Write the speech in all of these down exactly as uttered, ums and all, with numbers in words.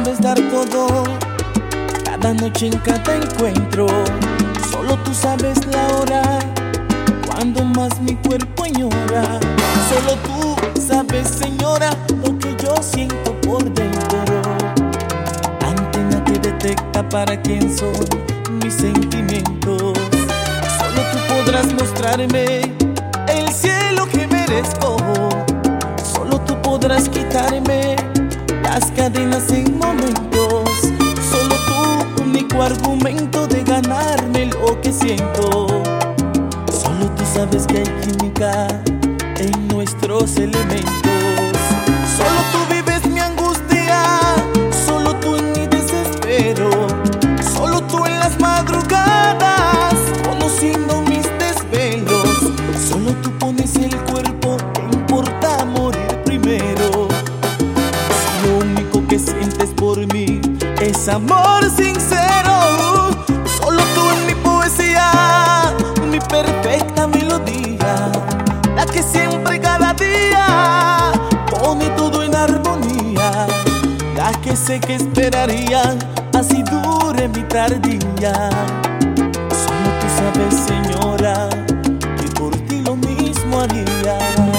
sabes dar todo, cada noche en cada encuentro. Solo tú sabes la hora, cuando más mi cuerpo añora. Solo tú sabes, señora, lo que yo siento por dentro. Antena que detecta para quién son mis sentimientos. Solo tú podrás mostrarme el cielo que merezco. Solo tú podrás quitarme las cadenas en momentos. Solo tú, único argumento de ganarme lo que siento. Solo tú sabes que hay química en nuestros elementos. Solo tú vives mi angustia, solo tú en mi desespero. Solo tú en las madrugadas, conociendo mis desvelos. Solo tú pones el cuerpo, ¿qué importa morir primero? Si lo único que sientes por mí es amor sincero. Solo tú en mi poesía, mi perfecta melodía, la que siempre cada día pone todo en armonía, la que sé que esperaría así dure mi tardía. Solo tú sabes, señora, que por ti lo mismo haría.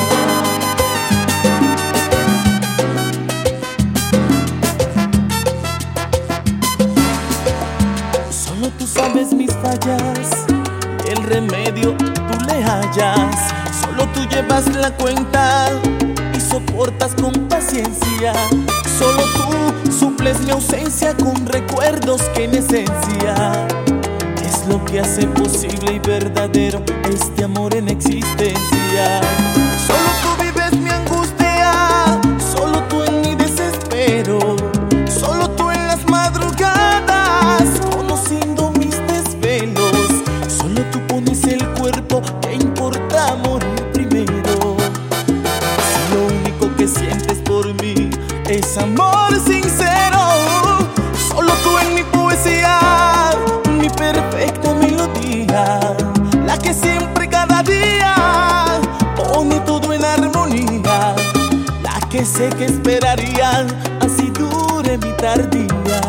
Solo tú sabes mis fallas, el remedio tú le hallas. Solo tú llevas la cuenta y soportas con paciencia. Solo tú suples mi ausencia con recuerdos que en esencia es lo que hace posible y verdadero este amor en existencia. Solo tú vives mi angustia, solo tú en mi desespero. Solo tú en las madrugadas, conociendo mis desvelos. Solo tú pones el cuerpo, ¿qué importa morir primero? Si lo único que sientes por mí es amor sincero. Solo tú en mi poesía, mi perfecta melodía, la que siempre cada día pone todo en armonía, la que sé que esperaría así dure mi tardía.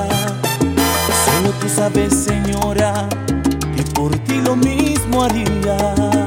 Solo tú sabes, señora, que por ti lo mismo haría.